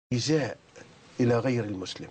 إيذاء إلى غير المسلم؟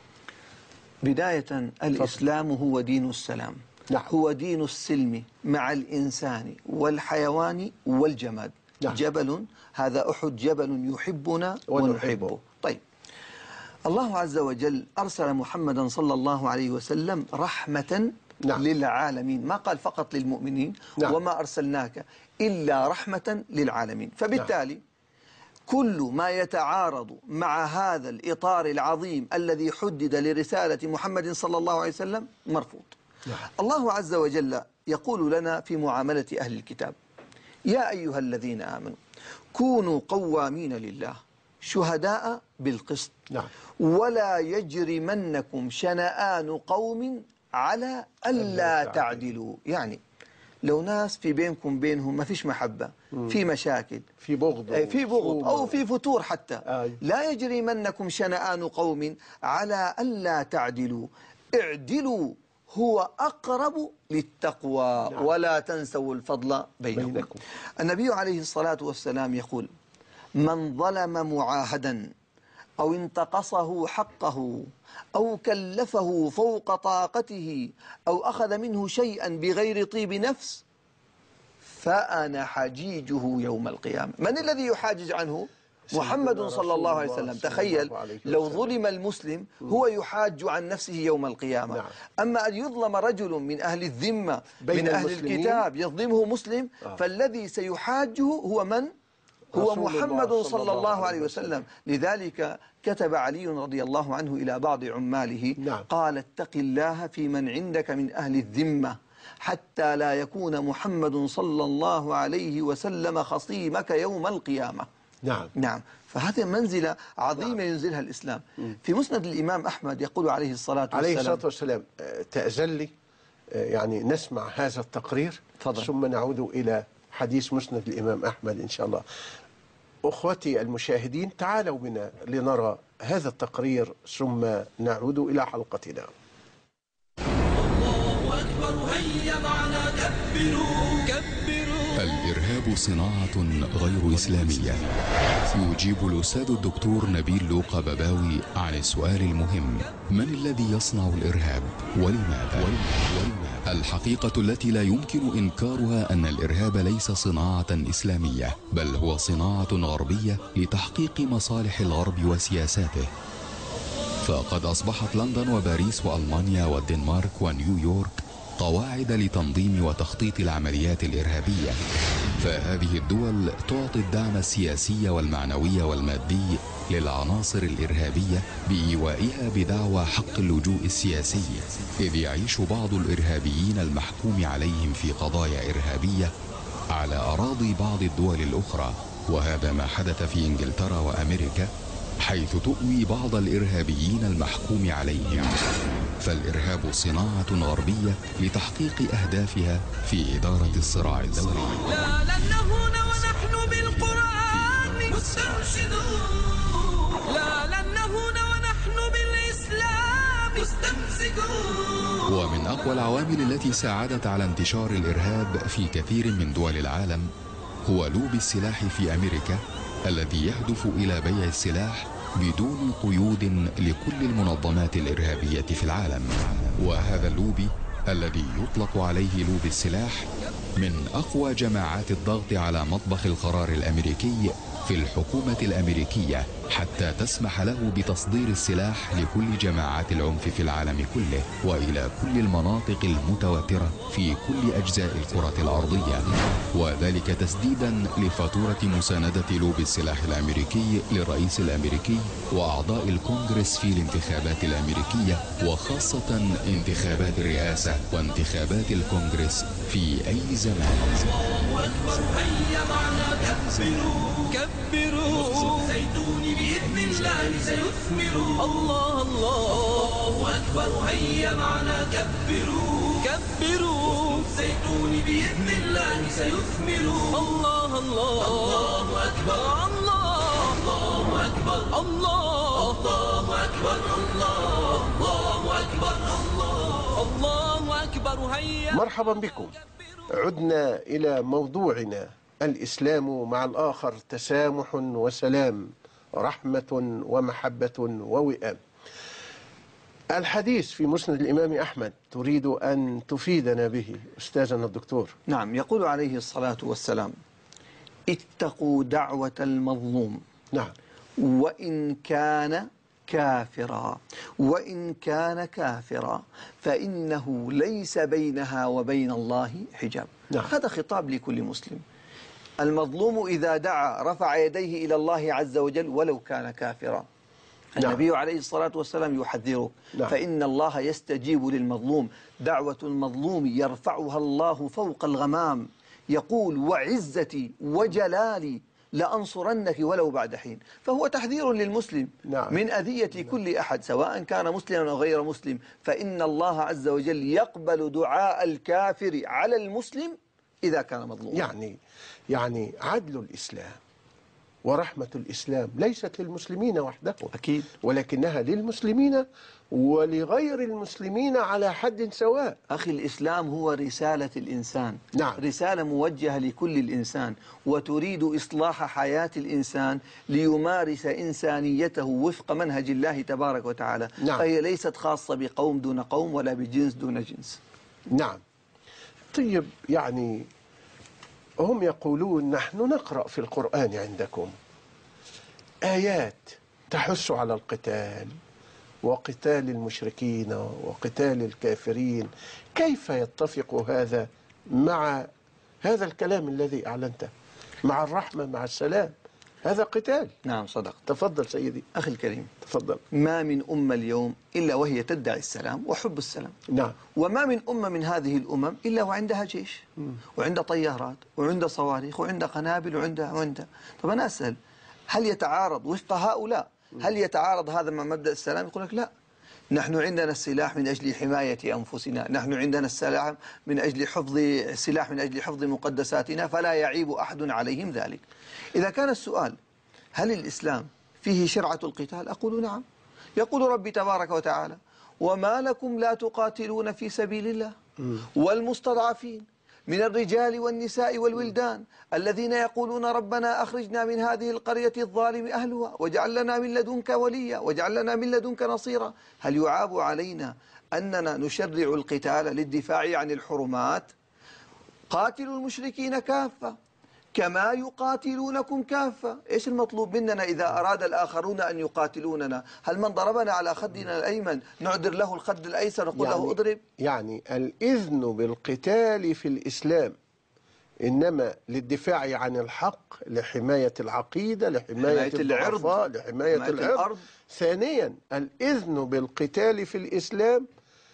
بداية الإسلام هو دين السلام. نعم. هو دين السلم مع الإنسان والحيوان والجماد. نعم. جبل، هذا أحد جبل يحبنا ونحبه. طيب، الله عز وجل أرسل محمدا صلى الله عليه وسلم رحمة نعم. للعالمين، ما قال فقط للمؤمنين. نعم. وما أرسلناك إلا رحمة للعالمين. فبالتالي كل ما يتعارض مع هذا الإطار العظيم الذي حدد لرسالة محمد صلى الله عليه وسلم مرفوض. نعم. الله عز وجل يقول لنا في معاملة أهل الكتاب: يا أيها الذين آمنوا كونوا قوامين لله شهداء بالقسط. نعم. ولا يجرمنكم شنآن قوم على ألا تعدلوا. يعني لو ناس في بينكم بينهم ما فيش محبة، في مشاكل، في بغض أو في فتور حتى، أي. لا يجرمنكم شنآن قوم على ألا تعدلوا، اعدلوا هو أقرب للتقوى. نعم. ولا تنسوا الفضل بينكم. النبي عليه الصلاة والسلام يقول: من ظلم معاهدا أو انتقصه حقه أو كلفه فوق طاقته أو أخذ منه شيئا بغير طيب نفس فأنا حجيجه يوم القيامة. من الذي يحاجج عنه؟ محمد صلى الله عليه وسلم. تخيل لو ظلم المسلم هو يحاج عن نفسه يوم القيامة. نعم. أما أن يظلم رجل من أهل الذمة من أهل الكتاب يظلمه مسلم، فالذي سيحاجه هو من؟ هو محمد صلى الله عليه وسلم. لذلك كتب علي رضي الله عنه إلى بعض عماله: نعم. قال: اتق الله في من عندك من أهل الذمة حتى لا يكون محمد صلى الله عليه وسلم خصيمك يوم القيامة. نعم. نعم. فهذه منزلة عظيمة. نعم. ينزلها الإسلام. في مسند الإمام أحمد يقول عليه الصلاة والسلام تأذن لي يعني نسمع هذا التقرير. فضل. ثم نعود إلى حديث مسند الإمام أحمد إن شاء الله. أخوتي المشاهدين، تعالوا بنا لنرى هذا التقرير ثم نعود إلى حلقتنا. الله أكبر، هيا معنا كبروا كبروا. الإرهاب صناعة غير إسلامية. يجيب الأستاذ الدكتور نبيل لوقا بباوي عن السؤال المهم: من الذي يصنع الإرهاب ولماذا؟ الحقيقة التي لا يمكن إنكارها أن الإرهاب ليس صناعة إسلامية، بل هو صناعة غربية لتحقيق مصالح الغرب وسياساته. فقد أصبحت لندن وباريس وألمانيا والدنمارك ونيويورك قواعد لتنظيم وتخطيط العمليات الإرهابية. فهذه الدول تعطي الدعم السياسي والمعنوي والمادي للعناصر الإرهابية بإيوائها بدعوى حق اللجوء السياسي، إذ يعيش بعض الإرهابيين المحكوم عليهم في قضايا إرهابية على أراضي بعض الدول الأخرى. وهذا ما حدث في إنجلترا وأمريكا، حيث تؤوي بعض الإرهابيين المحكوم عليهم. فالإرهاب صناعة غربية لتحقيق أهدافها في إدارة الصراع الدولي. لا لن نهون ونحن بالقرآن مسترشدون، لا لن نهون ونحن بالإسلام مستمسكون. ومن أقوى العوامل التي ساعدت على انتشار الإرهاب في كثير من دول العالم هو لوبي السلاح في أمريكا، الذي يهدف إلى بيع السلاح بدون قيود لكل المنظمات الإرهابية في العالم. وهذا اللوبي الذي يطلق عليه لوبي السلاح من أقوى جماعات الضغط على مطبخ القرار الأمريكي في الحكومة الأمريكية، حتى تسمح له بتصدير السلاح لكل جماعات العنف في العالم كله وإلى كل المناطق المتوترة في كل أجزاء الكرة الأرضية، وذلك تسديدا لفاتورة مساندة لوبي السلاح الأمريكي للرئيس الأمريكي وأعضاء الكونغرس في الانتخابات الأمريكية، وخاصة انتخابات الرئاسة وانتخابات الكونغرس في أي زمان. الله أكبر، هيا معنا كبروا زيتون بإذن الله سيثمر. الله الله أكبر، هيا معنا كبروا زيتون بإذن الله سيثمر. الله الله الله أكبر، الله أكبر، الله أكبر، الله أكبر، الله أكبر. هيا مرحبا بكم. عدنا إلى موضوعنا: الإسلام مع الآخر تسامح وسلام. رحمة ومحبة ووئام. الحديث في مسند الإمام أحمد تريد أن تفيدنا به أستاذنا الدكتور. نعم، يقول عليه الصلاة والسلام: اتقوا دعوة المظلوم نعم. وإن كان كافرا، وإن كان كافرا فإنه ليس بينها وبين الله حجاب. نعم. هذا خطاب لكل مسلم. المظلوم إذا دعا رفع يديه إلى الله عز وجل ولو كان كافرا. نعم. النبي عليه الصلاة والسلام يحذرك. نعم. فإن الله يستجيب للمظلوم. دعوة المظلوم يرفعها الله فوق الغمام، يقول: وعزتي وجلالي لأنصرنك ولو بعد حين. فهو تحذير للمسلم نعم. من أذية كل أحد سواء كان مسلما أو غير مسلم، فإن الله عز وجل يقبل دعاء الكافر على المسلم إذا كان مظلوما. يعني عدل الإسلام ورحمة الإسلام ليست للمسلمين وحدهم، أكيد، ولكنها للمسلمين ولغير المسلمين على حد سواء. أخي، الإسلام هو رسالة الإنسان. نعم. رسالة موجهة لكل الإنسان، وتريد إصلاح حياة الإنسان ليمارس إنسانيته وفق منهج الله تبارك وتعالى. نعم. فهي ليست خاصة بقوم دون قوم ولا بجنس دون جنس. نعم. طيب، يعني هم يقولون نحن نقرأ في القرآن عندكم آيات تحث على القتال وقتال المشركين وقتال الكافرين، كيف يتفق هذا مع هذا الكلام الذي أعلنته، مع الرحمة مع السلام؟ هذا قتال. نعم، صدق. تفضل سيدي. أخي الكريم، تفضل. ما من أمة اليوم إلا وهي تدعي السلام وحب السلام. نعم. وما من أمة من هذه الأمم إلا وعندها جيش وعندها طيارات وعندها صواريخ وعندها قنابل وعندها. طب أنا أسأل، هل يتعارض وفق هؤلاء؟ هل يتعارض هذا مع مبدأ السلام؟ يقول لك لا، نحن عندنا السلاح من أجل حماية أنفسنا، نحن عندنا السلاح من أجل حفظ مقدساتنا، فلا يعيب أحد عليهم ذلك. إذا كان السؤال هل الإسلام فيه شرعة القتال؟ أقول نعم. يقول ربي تبارك وتعالى: وما لكم لا تقاتلون في سبيل الله والمستضعفين من الرجال والنساء والولدان الذين يقولون ربنا أخرجنا من هذه القرية الظالم أهلها واجعل لنا من لدنك وليا واجعل لنا من لدنك نصيرا. هل يعاب علينا أننا نشرع القتال للدفاع عن الحرمات؟ قاتلوا المشركين كافة كما يقاتلونكم كافة. إيش المطلوب مننا إذا أراد الآخرون أن يقاتلوننا؟ هل من ضربنا على خدنا الأيمن نعدر له الخد الأيسر نقول له اضرب؟ يعني الإذن بالقتال في الإسلام إنما للدفاع عن الحق، لحماية العقيدة، لحماية الضعفاء، لحماية العرض. ثانيا، الإذن بالقتال في الإسلام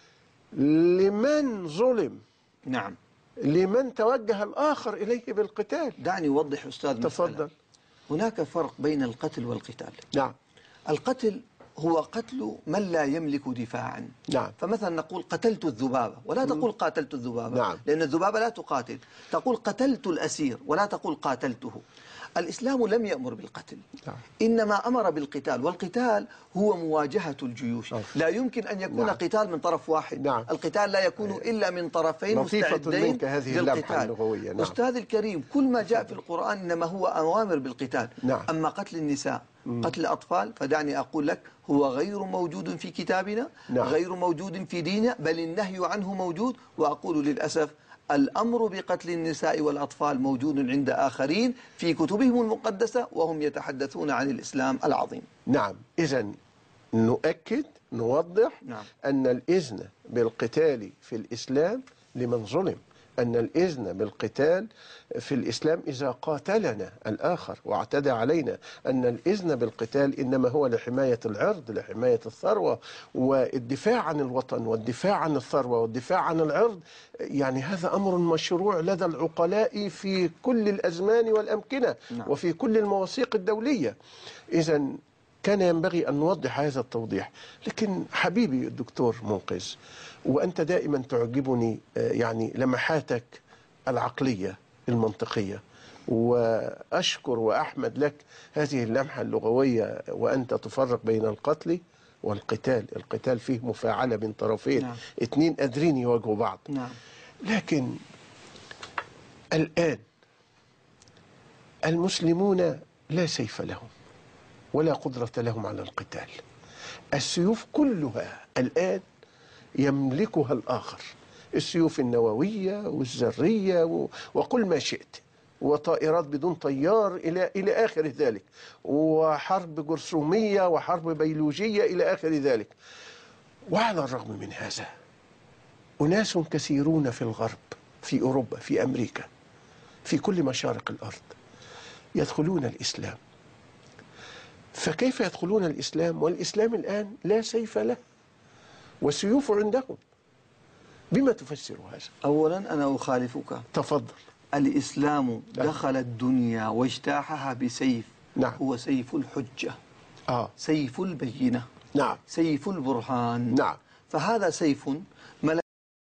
لمن ظلم، نعم، لمن توجه الآخر إليه بالقتال. دعني أوضح أستاذ. تفضل. هناك فرق بين القتل والقتال. نعم. القتل هو قتل من لا يملك دفاعا. نعم. فمثلا نقول قتلت الذبابة ولا تقول قاتلت الذبابة. نعم. لأن الذبابة لا تقاتل. تقول قتلت الأسير ولا تقول قاتلته. الإسلام لم يأمر بالقتل. نعم. إنما أمر بالقتال، والقتال هو مواجهة الجيوش. لا يمكن أن يكون قتال من طرف واحد. نعم. القتال لا يكون إلا من طرفين مستعدين منك هذه اللمحة اللغوية. نعم. أستاذ الكريم، كل ما جاء في القرآن إنما هو أوامر بالقتال. نعم. أما قتل النساء، قتل الأطفال، فدعني أقول لك هو غير موجود في كتابنا. نعم. غير موجود في ديننا، بل النهي عنه موجود. وأقول للأسف الأمر بقتل النساء والأطفال موجود عند آخرين في كتبهم المقدسة وهم يتحدثون عن الإسلام العظيم. نعم. إذن نؤكد، نوضح أن الإذن بالقتال في الإسلام لمن ظلم، أن الإذن بالقتال في الإسلام إذا قاتلنا الآخر واعتدى علينا، أن الإذن بالقتال إنما هو لحماية العرض، لحماية الثروة والدفاع عن الوطن والدفاع عن الثروة والدفاع عن العرض. يعني هذا أمر مشروع لدى العقلاء في كل الأزمان والأمكنة وفي كل المواثيق الدولية. إذن كان ينبغي أن نوضح هذا التوضيح. لكن حبيبي الدكتور منقذ، وأنت دائما تعجبني يعني لمحاتك العقلية المنطقية، وأشكر وأحمد لك هذه اللمحة اللغوية، وأنت تفرق بين القتل والقتال. القتال فيه مفاعلة بين طرفين. نعم. اتنين قادرين يواجهوا بعض. نعم. لكن الآن المسلمون لا سيف لهم ولا قدرة لهم على القتال. السيوف كلها الآن يملكها الآخر، السيوف النووية والذرية وكل ما شئت، وطائرات بدون طيار إلى آخر ذلك، وحرب جرثومية وحرب بيولوجية إلى آخر ذلك. وعلى الرغم من هذا أناس كثيرون في الغرب، في أوروبا، في أمريكا، في كل مشارق الأرض يدخلون الإسلام. فكيف يدخلون الإسلام والإسلام الآن لا سيف له والسيوف عندهم؟ بما تفسر هذا؟ أولا أنا أخالفك. تفضل. الإسلام دخل الدنيا واجتاحها بسيف. نعم. هو سيف الحجة. آه. سيف البينة. نعم. سيف البرهان. نعم. فهذا سيف